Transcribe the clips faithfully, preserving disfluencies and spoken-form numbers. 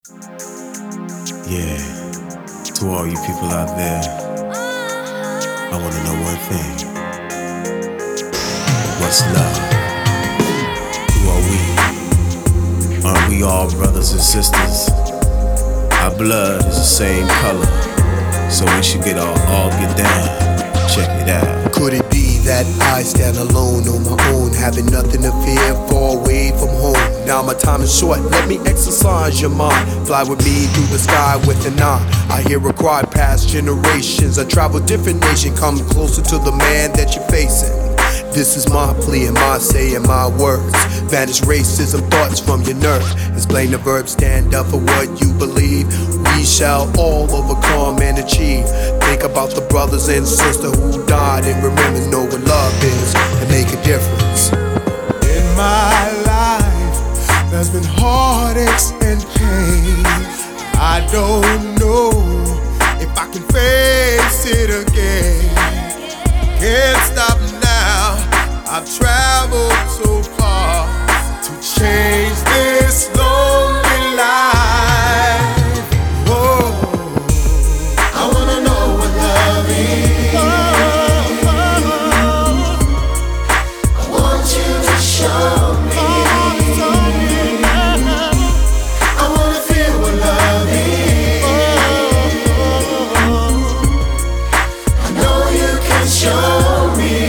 Yeah, to all you people out there, I wanna know one thing. What's love? Who are we? Aren't we all brothers and sisters? Our blood is the same color, so we should get all, all get down. Check it out. Could it be that I stand alone on my own, having nothing to fear, far away from home? Now my time is short, let me exercise your mind. Fly with me through the sky with an eye. I hear a cry past generations. I travel different nations, come closer to the man that you're facing. This is my plea and my say and my words. Vanish racism, thoughts from your nerve. Explain the verb, stand up for what you believe. We shall all overcome and achieve. Think about the brothers and sisters who died, and remember, know what love is and make a difference. In my life, there's been heartaches and pain. I don't know if I can face it again. Can't stop now, I've traveled so far to change this lonely life. Whoa. I wanna know what love is. I want you to show me. I wanna feel what love is. I know you can show me.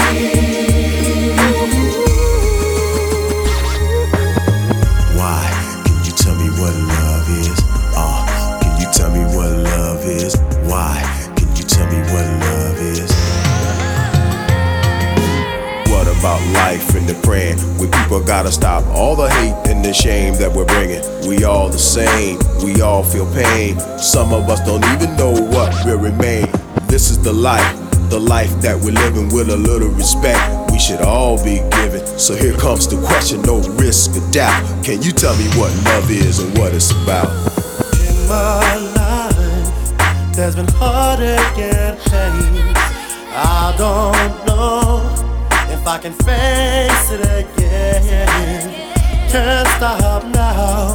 Why? Can you tell me what love is? Uh, can you tell me what love is? Why? Can you tell me what love is? What about life and the praying? We people gotta stop all the hate and the shame that we're bringing. We all the same, we all feel pain. Some of us don't even know what will remain. This is the life, the life that we're living with a little respect. We should all be given. So here comes the question, no risk or doubt. Can you tell me what love is and what it's about? In my life, there's been heartache and pain. I don't know if I can face it again. Can't stop now,